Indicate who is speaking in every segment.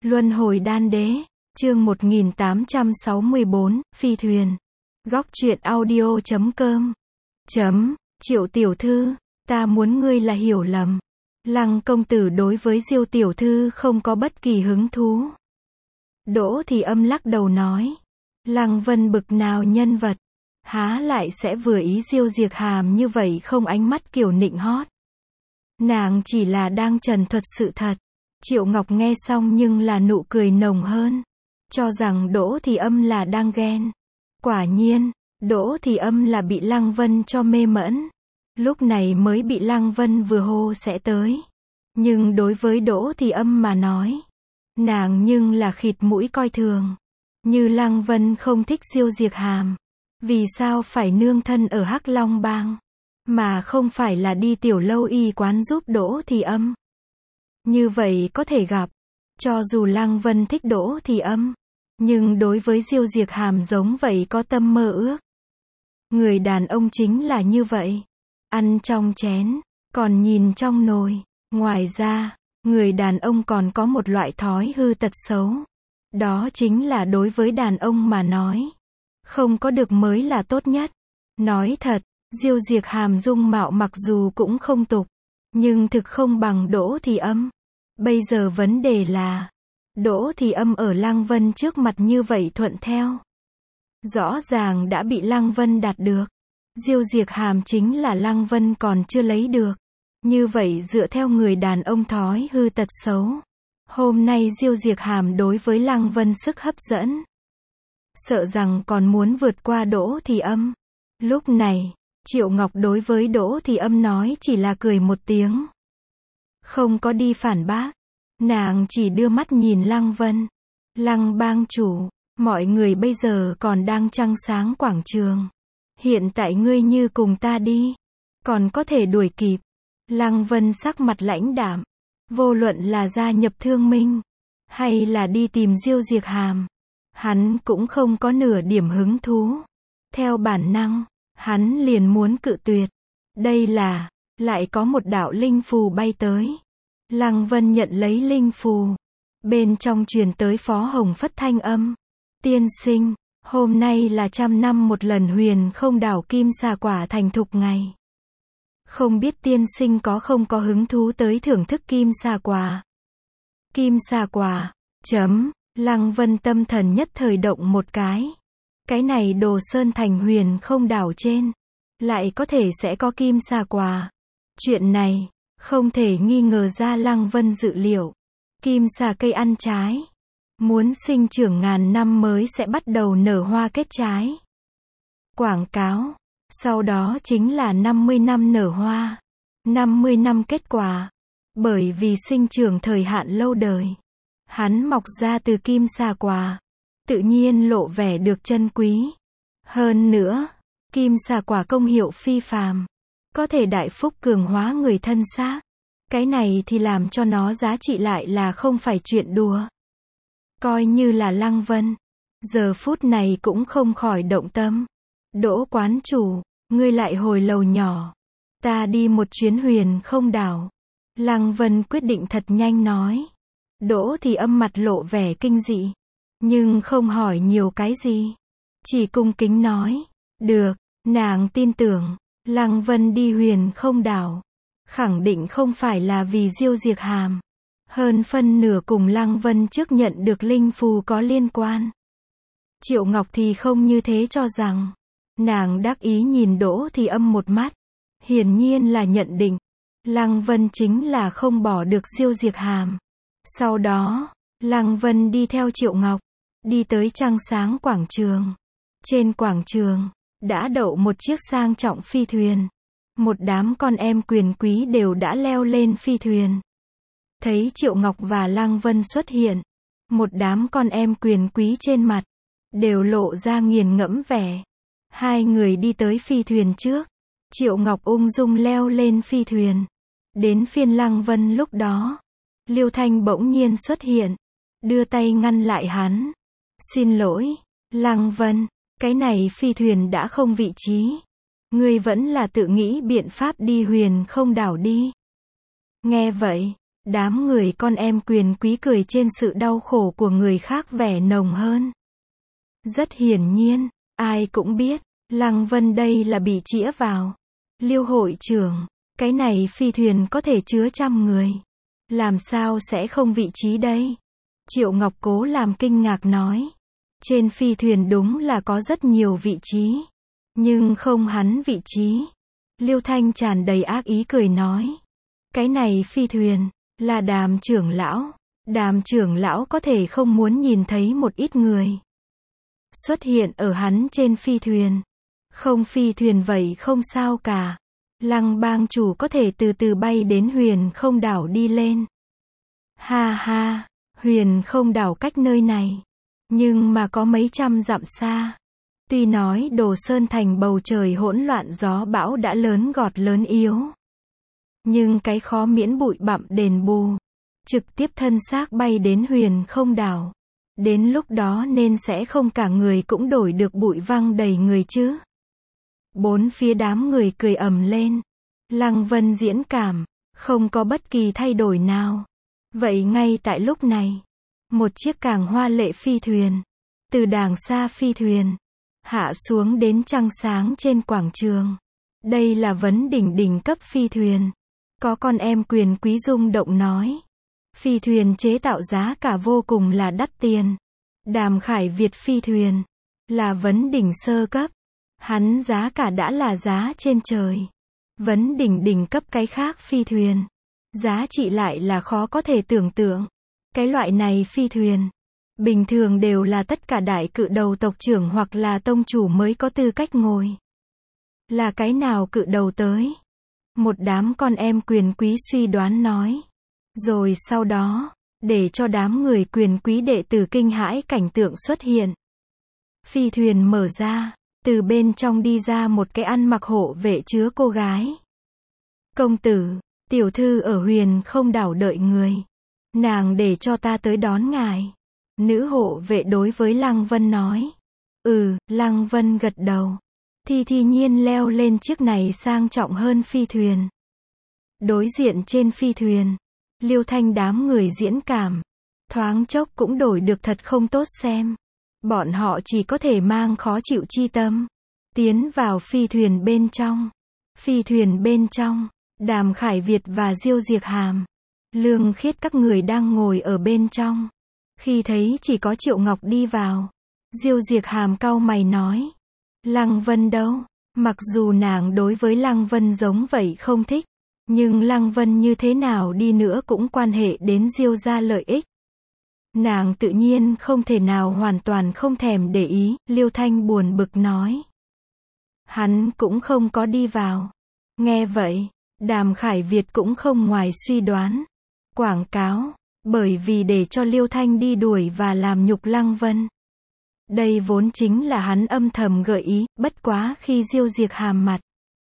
Speaker 1: Luân hồi đan đế, chương 1864, phi thuyền. Góc truyện audio.com. Triệu tiểu thư, ta muốn ngươi là hiểu lầm. Lăng công tử đối với Diêu tiểu thư không có bất kỳ hứng thú. Đỗ Thì Âm lắc đầu nói. Lăng Vân bực nào nhân vật, há lại sẽ vừa ý Diêu Diệc Hàm như vậy không, ánh mắt kiểu nịnh hót. Nàng chỉ là đang trần thuật sự thật. Triệu Ngọc nghe xong nhưng là nụ cười nồng hơn, cho rằng Đỗ Thì Âm là đang ghen. Quả nhiên, Đỗ Thì Âm là bị Lăng Vân cho mê mẫn. Lúc này mới bị Lăng Vân vừa hô sẽ tới. Nhưng đối với Đỗ Thì Âm mà nói, nàng nhưng là khịt mũi coi thường. Như Lăng Vân không thích Diêu Diệc Hàm, vì sao phải nương thân ở Hắc Long Bang, mà không phải là đi tiểu lâu y quán giúp Đỗ Thì Âm. Như vậy có thể gặp, cho dù Lăng Vân thích Đỗ Thì Âm, nhưng đối với Diêu Diệc Hàm giống vậy có tâm mơ ước. Người đàn ông chính là như vậy, ăn trong chén, còn nhìn trong nồi. Ngoài ra, người đàn ông còn có một loại thói hư tật xấu. Đó chính là đối với đàn ông mà nói, không có được mới là tốt nhất. Nói thật, Diêu Diệc Hàm dung mạo mặc dù cũng không tục, nhưng thực không bằng Đỗ Thì Âm. Bây giờ vấn đề là, Đỗ Thì Âm ở Lăng Vân trước mặt như vậy thuận theo. Rõ ràng đã bị Lăng Vân đạt được. Diêu Diệc Hàm chính là Lăng Vân còn chưa lấy được. Như vậy dựa theo người đàn ông thói hư tật xấu, hôm nay Diêu Diệc Hàm đối với Lăng Vân sức hấp dẫn, sợ rằng còn muốn vượt qua Đỗ Thì Âm. Lúc này, Triệu Ngọc đối với Đỗ Thì Âm nói chỉ là cười một tiếng, không có đi phản bác. Nàng chỉ đưa mắt nhìn Lăng Vân. Lăng bang chủ, mọi người bây giờ còn đang trăng sáng quảng trường. Hiện tại ngươi như cùng ta đi, còn có thể đuổi kịp. Lăng Vân sắc mặt lãnh đạm. Vô luận là gia nhập Thương Minh, hay là đi tìm Diêu Diệc Hàm, hắn cũng không có nửa điểm hứng thú. Theo bản năng, hắn liền muốn cự tuyệt. Đây là, lại có một đạo linh phù bay tới. Lăng Vân nhận lấy linh phù. Bên trong truyền tới Phó Hồng Phất thanh âm. Tiên sinh, hôm nay là 100 năm một lần Huyền Không Đảo Kim Xà Quả thành thục ngày. Không biết tiên sinh không có hứng thú tới thưởng thức Kim Xà Quả. Kim Xà Quả, Lăng Vân tâm thần nhất thời động một cái. Cái này Đồ Sơn thành Huyền Không Đảo trên, lại có thể sẽ có Kim Xà Quả. Chuyện này, không thể nghi ngờ ra Lăng Vân dự liệu. Kim xà cây ăn trái, muốn sinh trưởng ngàn năm mới sẽ bắt đầu nở hoa kết trái. Quảng cáo, sau đó chính là 50 năm nở hoa, 50 năm kết quả. Bởi vì sinh trưởng thời hạn lâu đời, hắn mọc ra từ Kim Xà Quả, tự nhiên lộ vẻ được chân quý. Hơn nữa, Kim Xà Quả công hiệu phi phàm, có thể đại phúc cường hóa người thân xác. Cái này thì làm cho nó giá trị lại là không phải chuyện đùa. Coi như là Lăng Vân, giờ phút này cũng không khỏi động tâm. Đỗ quán chủ, ngươi lại hồi lầu nhỏ, ta đi một chuyến Huyền Không Đảo. Lăng Vân quyết định thật nhanh nói. Đỗ Thì Âm mặt lộ vẻ kinh dị, nhưng không hỏi nhiều cái gì, chỉ cung kính nói. Được, nàng tin tưởng, Lăng Vân đi Huyền Không Đảo, khẳng định không phải là vì Diêu Diệc Hàm. Hơn phân nửa cùng Lăng Vân trước nhận được linh phù có liên quan. Triệu Ngọc thì không như thế cho rằng. Nàng đắc ý nhìn Đỗ Thì Âm một mắt. Hiển nhiên là nhận định, Lăng Vân chính là không bỏ được Diêu Diệc Hàm. Sau đó, Lăng Vân đi theo Triệu Ngọc, đi tới trăng sáng quảng trường. Trên quảng trường, đã đậu một chiếc sang trọng phi thuyền. Một đám con em quyền quý đều đã leo lên phi thuyền. Thấy Triệu Ngọc và Lăng Vân xuất hiện, một đám con em quyền quý trên mặt đều lộ ra nghiền ngẫm vẻ. Hai người đi tới phi thuyền trước. Triệu Ngọc ung dung leo lên phi thuyền. Đến phiên Lăng Vân lúc đó, Liêu Thanh bỗng nhiên xuất hiện, đưa tay ngăn lại hắn. Xin lỗi, Lăng Vân, cái này phi thuyền đã không vị trí. Ngươi vẫn là tự nghĩ biện pháp đi Huyền Không Đảo đi. Nghe vậy, Đám người con em quyền quý cười trên sự đau khổ của người khác vẻ nồng hơn. Rất hiển nhiên, ai cũng biết, Lăng Vân đây là bị chĩa vào. Liêu hội trưởng, cái này phi thuyền có thể chứa 100 người. Làm sao sẽ không vị trí đây? Triệu Ngọc cố làm kinh ngạc nói. Trên phi thuyền đúng là có rất nhiều vị trí. Nhưng không hắn vị trí. Liêu Thanh tràn đầy ác ý cười nói. Cái này phi thuyền, là Đàm trưởng lão. Đàm trưởng lão có thể không muốn nhìn thấy một ít người xuất hiện ở hắn trên phi thuyền. Không phi thuyền vậy không sao cả. Lăng bang chủ có thể từ từ bay đến Huyền Không đảo đi lên. Ha ha, Huyền Không đảo cách nơi này. Nhưng mà có mấy trăm dặm xa. Tuy nói Đồ Sơn thành bầu trời hỗn loạn gió bão đã lớn gọt lớn yếu. Nhưng cái khó miễn bụi bặm đền bù. Trực tiếp thân xác bay đến Huyền Không đảo. Đến lúc đó nên sẽ không cả người cũng đổi được bụi văng đầy người chứ. Bốn phía đám người cười ầm lên. Lăng Vân diễn cảm, không có bất kỳ thay đổi nào. Vậy ngay tại lúc này, một chiếc càng hoa lệ phi thuyền, từ đàng xa phi thuyền, hạ xuống đến trăng sáng trên quảng trường. Đây là vấn đỉnh đỉnh cấp phi thuyền. Có con em quyền quý rung động nói. Phi thuyền chế tạo giá cả vô cùng là đắt tiền. Đàm Khải Việt phi thuyền, là vấn đỉnh sơ cấp. Hắn giá cả đã là giá trên trời. Vấn đỉnh đỉnh cấp cái khác phi thuyền. Giá trị lại là khó có thể tưởng tượng. Cái loại này phi thuyền, bình thường đều là tất cả đại cự đầu tộc trưởng hoặc là tông chủ mới có tư cách ngồi. Là cái nào cự đầu tới? Một đám con em quyền quý suy đoán nói. Rồi sau đó, để cho đám người quyền quý đệ tử kinh hãi cảnh tượng xuất hiện. Phi thuyền mở ra, từ bên trong đi ra một cái ăn mặc hộ vệ chứa cô gái. Công tử, tiểu thư ở Huyền Không đảo đợi người. Nàng để cho ta tới đón ngài. Nữ hộ vệ đối với Lăng Vân nói. Lăng Vân gật đầu. Thi nhiên leo lên chiếc này sang trọng hơn phi thuyền. Đối diện trên phi thuyền, Liêu Thanh đám người diễn cảm. Thoáng chốc cũng đổi được thật không tốt xem. Bọn họ chỉ có thể mang khó chịu chi tâm. Tiến vào phi thuyền bên trong. Phi thuyền bên trong, Đàm Khải Việt và Diêu Diệc Hàm, Lương Khiết các người đang ngồi ở bên trong. Khi thấy chỉ có Triệu Ngọc đi vào, Diêu Diệc Hàm cau mày nói. Lăng Vân đâu? Mặc dù nàng đối với Lăng Vân giống vậy không thích. Nhưng Lăng Vân như thế nào đi nữa cũng quan hệ đến Diêu gia lợi ích. Nàng tự nhiên không thể nào hoàn toàn không thèm để ý, Liêu Thanh buồn bực nói. Hắn cũng không có đi vào. Nghe vậy, Đàm Khải Việt cũng không ngoài suy đoán. Quảng cáo, bởi vì để cho Liêu Thanh đi đuổi và làm nhục Lăng Vân. Đây vốn chính là hắn âm thầm gợi ý, bất quá khi Diêu Diệc Hàm mặt.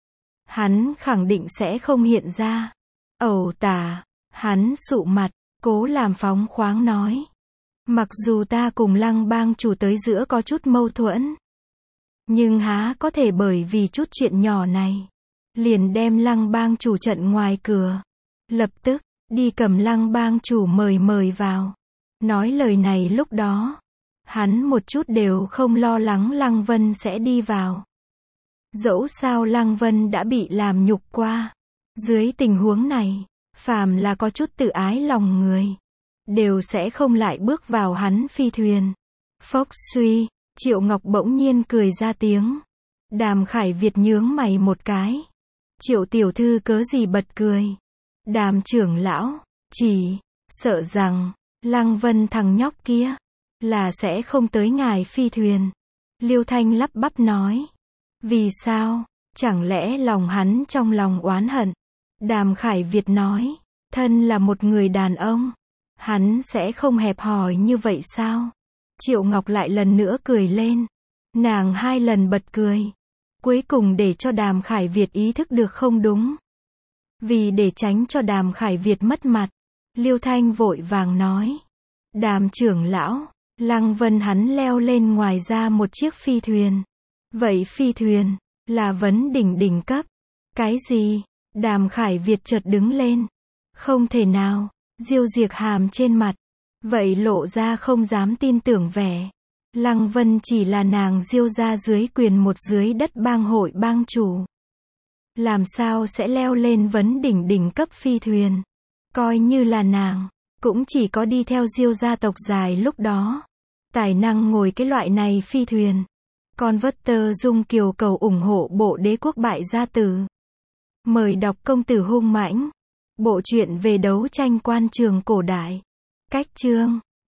Speaker 1: Hắn khẳng định sẽ không hiện ra. Ẩu tả, hắn sụ mặt, cố làm phóng khoáng nói. Mặc dù ta cùng Lăng bang chủ tới giữa có chút mâu thuẫn. Nhưng há có thể bởi vì chút chuyện nhỏ này. Liền đem Lăng bang chủ trận ngoài cửa. Lập tức, đi cầm Lăng bang chủ mời vào. Nói lời này lúc đó. Hắn một chút đều không lo lắng Lăng Vân sẽ đi vào. Dẫu sao Lăng Vân đã bị làm nhục qua. Dưới tình huống này, phàm là có chút tự ái lòng người, đều sẽ không lại bước vào hắn phi thuyền. Phốc suy, Triệu Ngọc bỗng nhiên cười ra tiếng. Đàm Khải Việt nhướng mày một cái. Triệu tiểu thư cớ gì bật cười? Đàm trưởng lão, chỉ sợ rằng Lăng Vân thằng nhóc kia là sẽ không tới ngài phi thuyền. Liêu Thanh lắp bắp nói. Vì sao? Chẳng lẽ lòng hắn trong lòng oán hận? Đàm Khải Việt nói. Thân là một người đàn ông, hắn sẽ không hẹp hòi như vậy sao? Triệu Ngọc lại lần nữa cười lên. Nàng 2 lần bật cười. Cuối cùng để cho Đàm Khải Việt ý thức được không đúng. Vì để tránh cho Đàm Khải Việt mất mặt, Liêu Thanh vội vàng nói. Đàm trưởng lão, Lăng Vân hắn leo lên ngoài ra một chiếc phi thuyền. Vậy phi thuyền, là vấn đỉnh cấp. Cái gì? Đàm Khải Việt chợt đứng lên. Không thể nào. Diêu Diệc hàm trên mặt. Vậy lộ ra không dám tin tưởng vẻ. Lăng Vân chỉ là nàng Diêu gia dưới quyền một dưới đất bang hội bang chủ. Làm sao sẽ leo lên vấn đỉnh đỉnh cấp phi thuyền. Coi như là nàng, cũng chỉ có đi theo Diêu gia tộc dài lúc đó. Tài năng ngồi cái loại này phi thuyền. Converter Dung Kiều cầu ủng hộ bộ Đế quốc bại gia tử. Mời đọc Công tử hung mãnh. Bộ truyện về đấu tranh quan trường cổ đại. Cách chương